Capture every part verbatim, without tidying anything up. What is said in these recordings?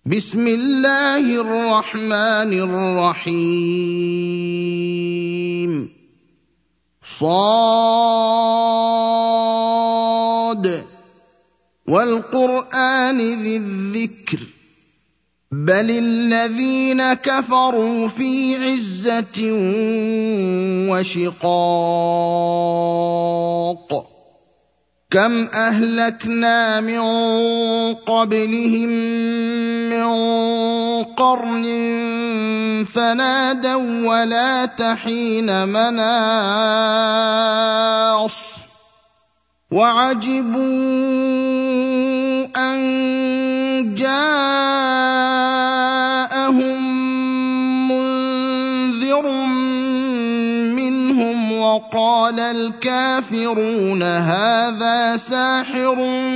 بسم الله الرحمن الرحيم صاد والقرآن ذي الذكر بل الذين كفروا في عزة وشقاق كم أهلكنا من قبلهم من قرن فنادوا ولا تحين مناص وعجبوا أن جاءهم منذر منهم وقال الكافرون هذا ساحر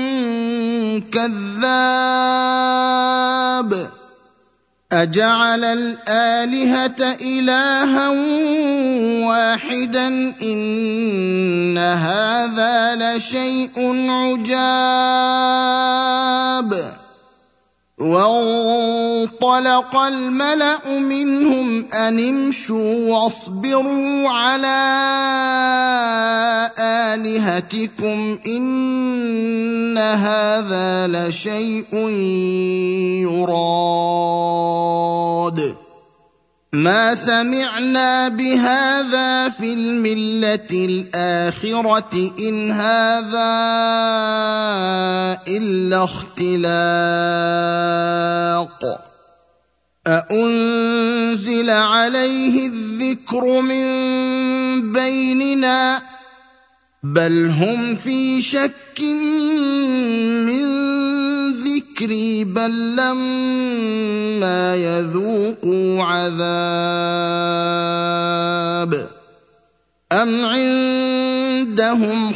كذاب أجعل الآلهة إلها واحدا إن هذا لشيء عجاب وانطلق الملأ منهم أن امشوا واصبروا على آلهتكم إن هذا لشيء يراد ما سمعنا بهذا في الملة الآخرة إن هذا إلا اختلاق أأنزل عليه الذكر من بيننا بل هم في شك من ذكري بل لما يذوقوا عذاب أم عندهم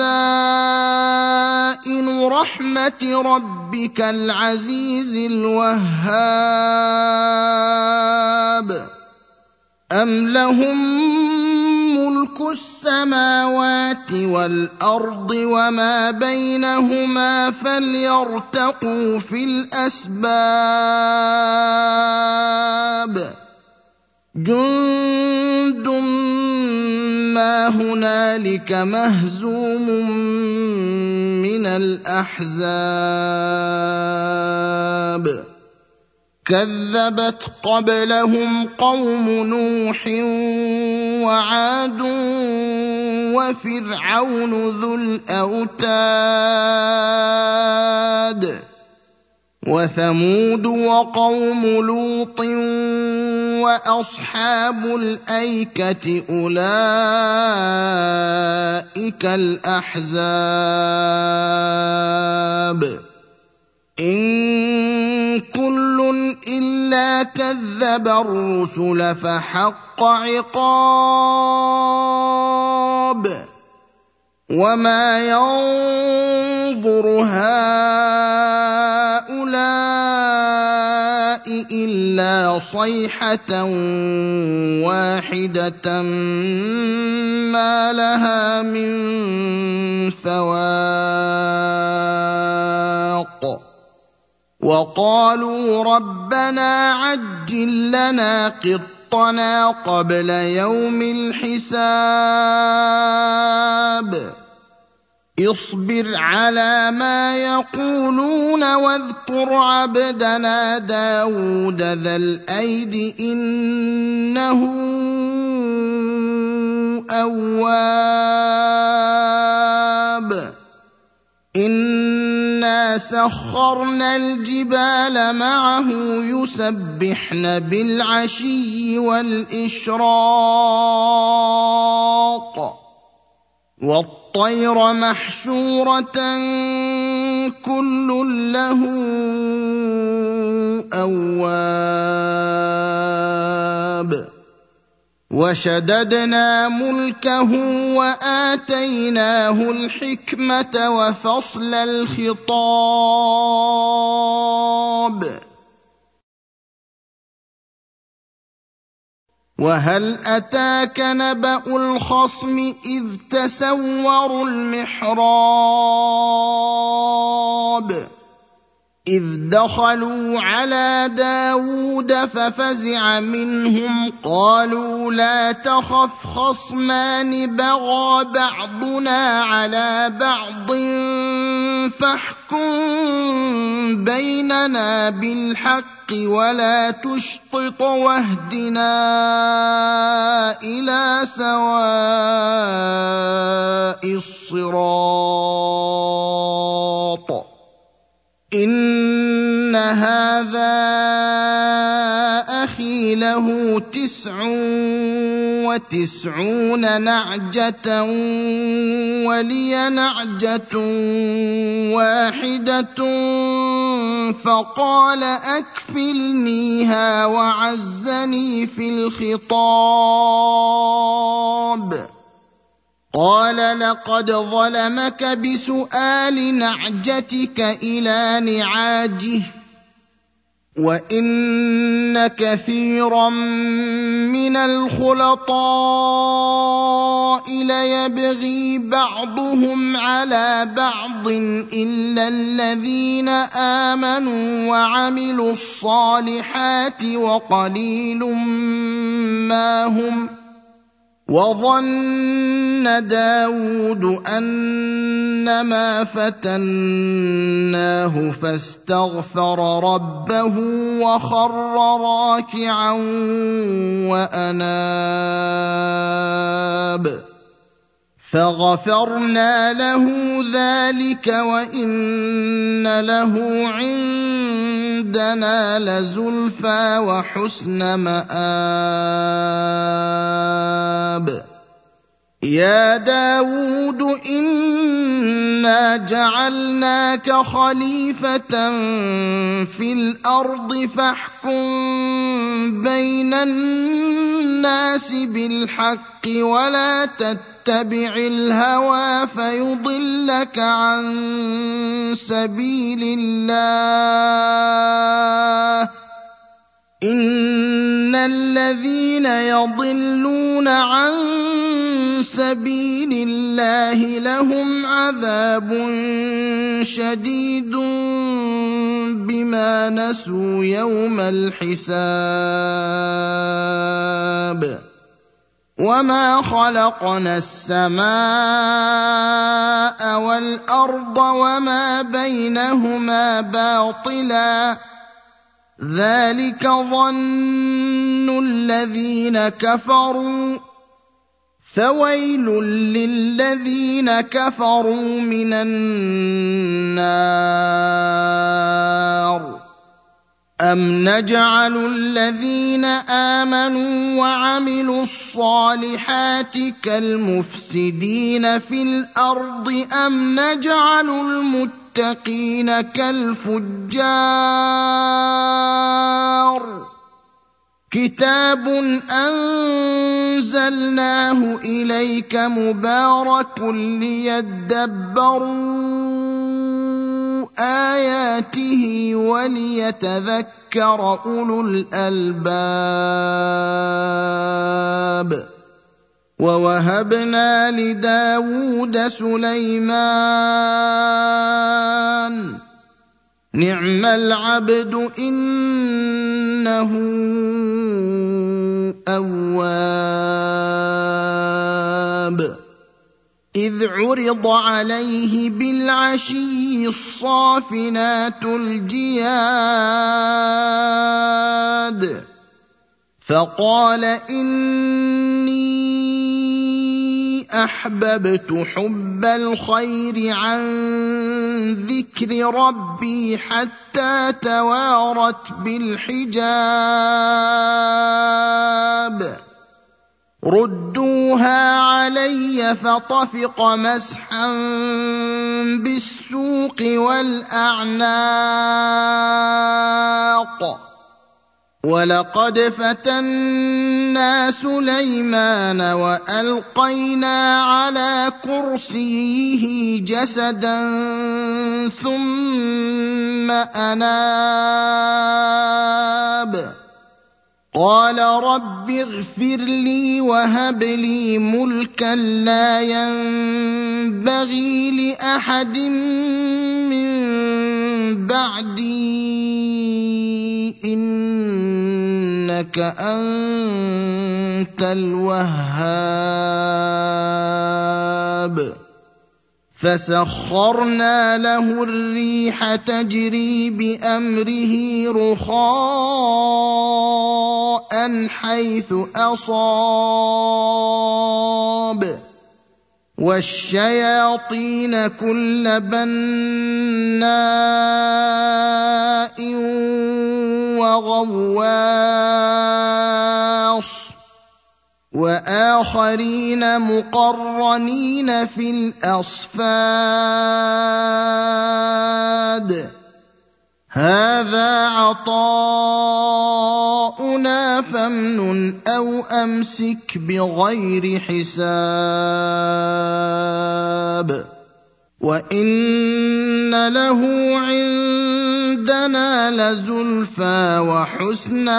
خزائن رحمة ربك العزيز الوهاب أم لهم ملك السماوات والأرض وما بينهما فليرتقوا في الأسباب جند ما هنالك مهزوم من الأحزاب كذبت قبلهم قوم نوح وعاد وفرعون ذو الأوتاد وثمود وقوم لوط وأصحاب الأيكة أولئك الأحزاب إن كل إلا كذب الرسل فحق عقاب وما ينظر هؤلاء إلا صيحة واحدة ما لها من فواق وقالوا ربنا عجل لنا قطنا قبل يوم الحساب اصبر على ما يقولون واذكر عبدنا داود ذا الأيد إنه أواب إنا سخرنا الجبال معه يسبحن بالعشي والإشراق والطير محشورة كل له أواب وشددنا ملكه وآتيناه الحكمة وفصل الخطاب وهل أتاك نبأ الخصم إذ تسوروا المحراب إذ دخلوا على داود ففزع منهم قالوا لا تخف خصمان بغى بعضنا على بعض فاحكم بيننا بالحق ولا تشطط واهدنا إلى سواء الصراط إن هذا أخي له تسع وتسعون نعجة ولي نعجة واحدة فقال أكفلنيها وعزني في الخطاب قال لقد ظلمك بسؤال نعجتك إلى نعاجه وإن كثيرا من الخلطاء ليبغي بعضهم على بعض إلا الذين آمنوا وعملوا الصالحات وقليل ما هم وظن داود أنما فتناه فاستغفر ربه وخر راكعا وأناب فغفرنا له ذلك وإن له عندنا لزلفى وحسن مآب يا داود إنا جعلناك خليفة في الأرض فاحكم بين الناس بالحق ولا تتبع الهوى فيضلك عن سبيل الله إن الذين يضلون عن سبيل الله لهم عذاب شديد بما نسوا يوم الحساب وما خلقنا السماء والأرض وما بينهما باطلا ذلك ظن الذين كفروا فويل للذين كفروا من النار أم نجعل الذين آمنوا وعملوا الصالحات كالمفسدين في الأرض أم نجعل المتقين كالفجار كتاب أنزلناه إليك مبارك ليدبروا آياته وليتذكر أولو الألباب ووهبنا لداود سليمان نعم العبد إنه أواب إذ عرض عليه بالعشي الصافنات الجياد فقال إني أحببت حب الخير عن ذكر ربي حتى توارت بالحجاب ردوها علي فطفق مسحا بالسوق والأعناق ولقد فتنا سليمان وألقينا على كرسيه جسدا ثم أناب قال رب اغفر لي وهب لي ملكا لا ينبغي لأحد من بَعْدِي إِنَّكَ أَنتَ الْوَهَّابُ فَسَخَّرْنَا لَهُ الرِّيحَ تَجْرِي بِأَمْرِهِ رُخَاءً حَيْثُ أَصَابَ وَالشَّيَاطِينَ كُلَّ بَنَّاءٍ وَغَوَّاصٍ وَآخَرِينَ مُقَرَّنِينَ فِي الْأَصْفَادِ هَذَا عَطَاؤُنَا فَامْنُنْ أَوْ أَمْسِكْ بِغَيْرِ حِسَابٍ وَإِنَّ لَهُ عِندَنَا لَزُلْفَىٰ وَحُسْنَ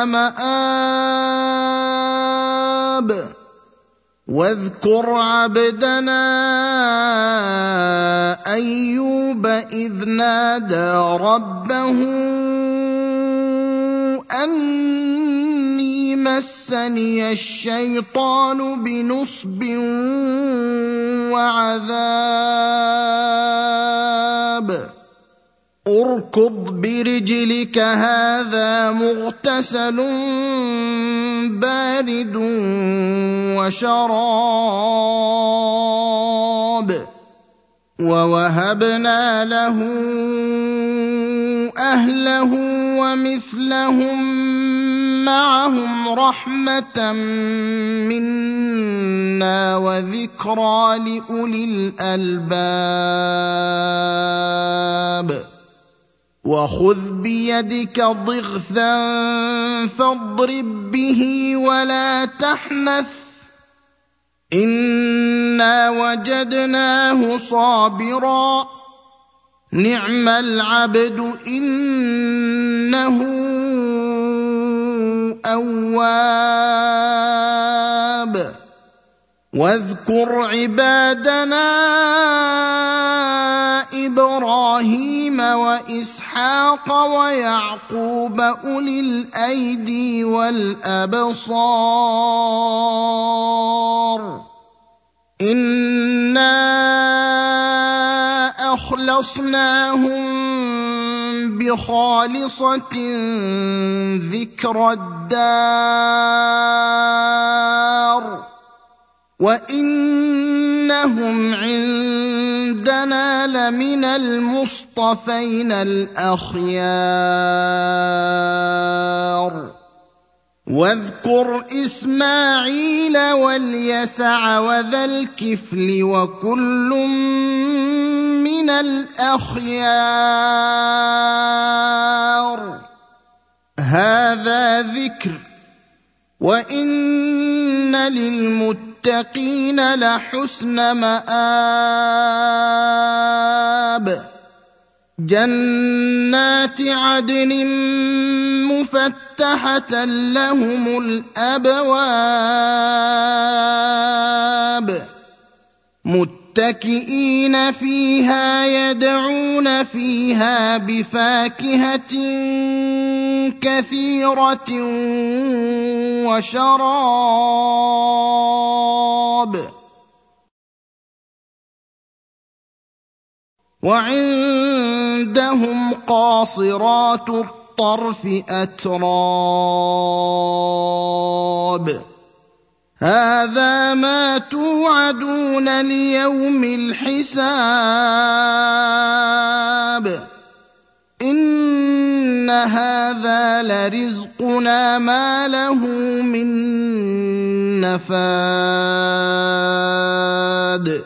مَآبٍ وَاذْكُرْ عَبْدَنَا أَيُّوبَ إِذْ نَادَىٰ رَبَّهُ أَنِّي مَسَّنِيَ الشَّيْطَانُ بِنُصْبٍ وَعَذَابٍ ارْكُضْ بِرِجْلِكَ هَٰذَا مُغْتَسَلٌ بَارِدٌ وَشَرَابٌ وَوَهَبْنَا لَهُ أَهْلَهُ وَمِثْلَهُم مَّعَهُمْ رَحْمَةً مِّنَّا وَذِكْرَىٰ لِأُولِي الْأَلْبَابِ وَخُذْ بِيَدِكَ ضِغْثًا فَاضْرِب بِّهِ وَلَا تَحْنَثْ إِنَّا وَجَدْنَاهُ صَابِرًا نِعْمَ الْعَبْدُ إِنَّهُ أَوَّابٌ وَاذْكُرْ عِبَادَنَا إِبْرَاهِيمَ وَإِسْحَاقَ وَيَعْقُوبَ أُولِي الْأَيْدِي وَالْأَبْصَارِ إِنَّا أَخْلَصْنَاهُم بِخَالِصَةٍ ذِكْرَى الدَّارِ وَإِنَّهُمْ عِندَنَا لَمِنَ الْمُصْطَفَيْنَ الْأَخْيَارِ وَاذْكُرْ إِسْمَاعِيلَ وَالْيَسَعَ وَذَا الْكِفْلِ وَكُلٌّ مِّنَ الْأَخْيَارِ هَذَا ذِكْرٌ وَإِنَّ لِلْمُتَّقِينَ لَحُسْنَ مَآبٍ جَنَّاتِ عَدْنٍ مُّفَتَّحَةً لَّهُمُ الْأَبْوَابُ مُتَّكِئِينَ فِيهَا يَدْعُونَ فِيهَا بِفَاكِهَةٍ كَثِيرَةٍ وَشَرَابٍ وَعِندَهُمْ قَاصِرَاتُ الطَّرْفِ أَتْرَابٌ هَذَا مَا تُوعَدُونَ لِيَوْمِ الْحِسَابِ إِنَّ هَذَا لَرِزْقُنَا مَا لَهُ مِن نَّفَادٍ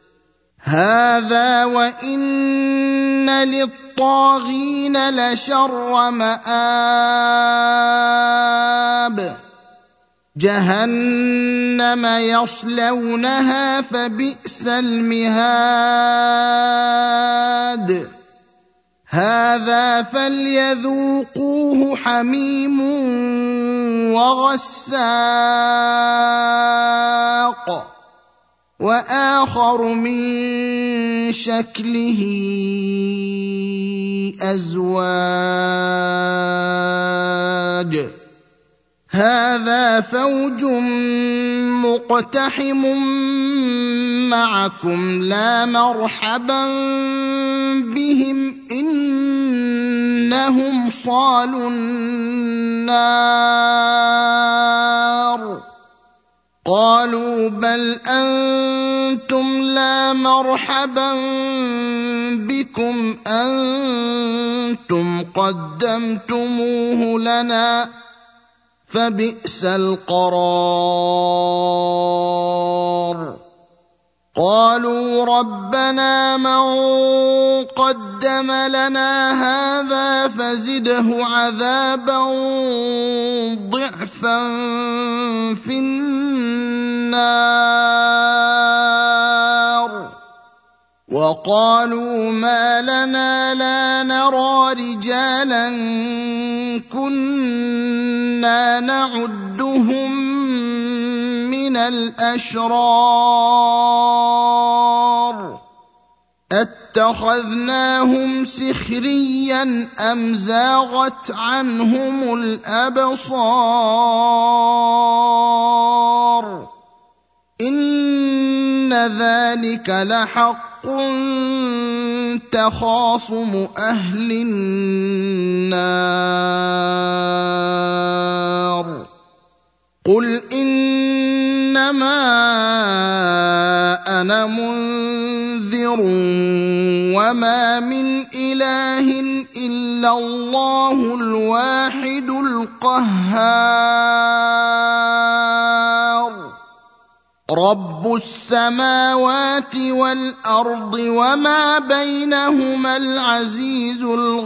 هَذَا وَإِنَّ لِلطَّاغِينَ لَشَرَّ مَآبٍ جَهَنَّمَ يَصْلَوْنَهَا فَبِئْسَ الْمِهَادُ هَذَا فَلْيَذُوقُوهُ حَمِيمٌ وَغَسَّاقٌ وآخر من شكله أزواج هذا فوج مقتحم معكم لا مرحبا بهم إنهم صالوا النار قالوا بل أنتم لا مرحبا بكم أنتم قدمتموه لنا فبئس القرار قالوا ربنا من قدم لنا هذا فزده عذابا ضعفا في النار وقالوا ما لنا لا نرى رجالا كنا نعدهم من الأشرار أتخذناهم سخريا أم زاغت عنهم الأبصار إن ذلك لحق تخاصم أهل النار قل إنما أنا منذر وما من إله إلا الله الواحد القهار رب السماوات والأرض وما بينهما العزيز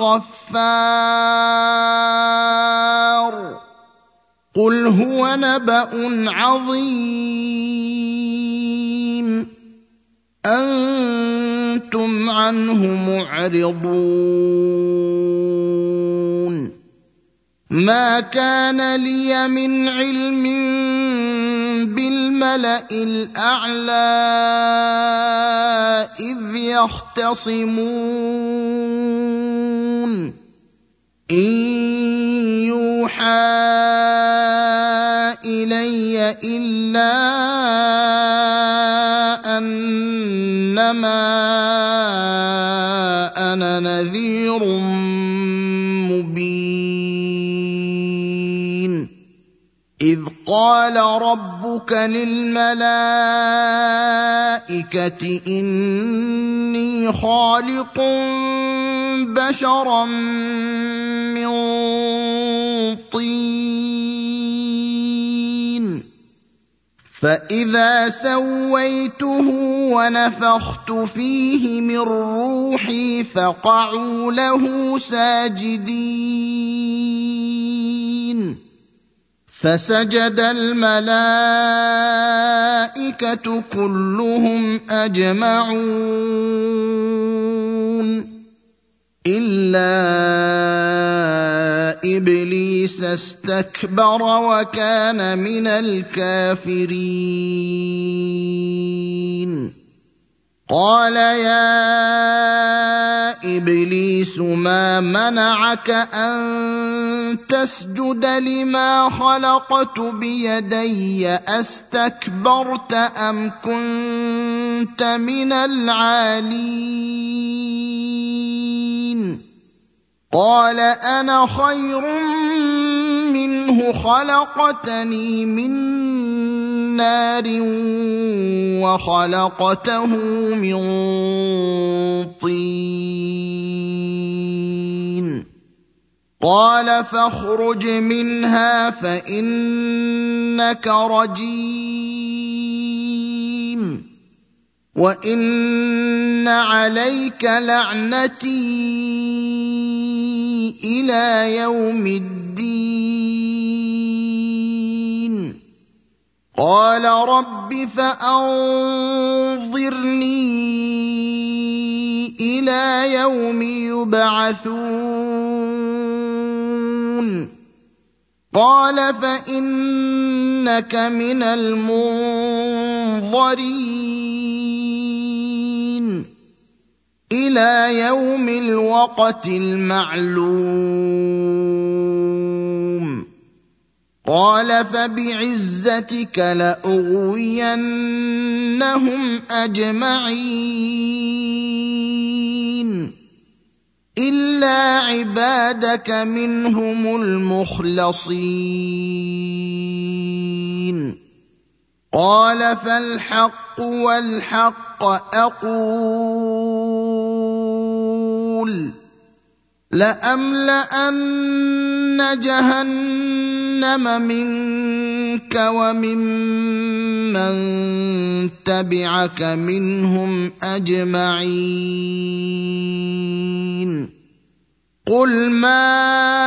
الغفار قل هو نبأ عظيم أنتم عنه معرضون ما كان لي من علم بالملأ الأعلى إذ يختصمون إن يوحى إلي إلا أنما أنا نذير مبين إذ قال ربك للملائكة إني خالق بشرا من طين فإذا سويته ونفخت فيه من روحي فقعوا له ساجدين فسجد الملائكة كلهم أجمعون إلا إبليس استكبر وكان من الكافرين قال يا إبليس ما منعك أن تسجد لما خلقت بيدي أستكبرت أم كنت من العالين قال أنا خير منه خلقتني من نار وخلقته من طين قال فاخرج منها فإنك رجيم وإن عليك لعنتي إلى يوم الدين قال رب فأنظرني إلى يوم يبعثون قال فإنك من المنظرين إلى يوم الوقت المعلوم قال فبعزتك لأغوينهم أجمعين إلا عبادك منهم المخلصين قال فالحق والحق أقول لأملأن جهنم منك وممن تبعك منهم أجمعين قل ما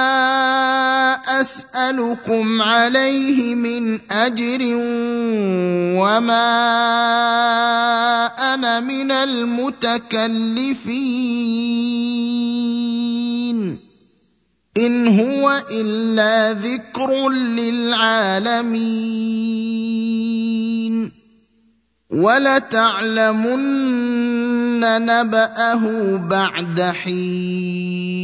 أسألكم عليه من أجر وما أنا من المتكلفين إن هو إلا ذكر للعالمين ولتعلمن نبأه بعد حين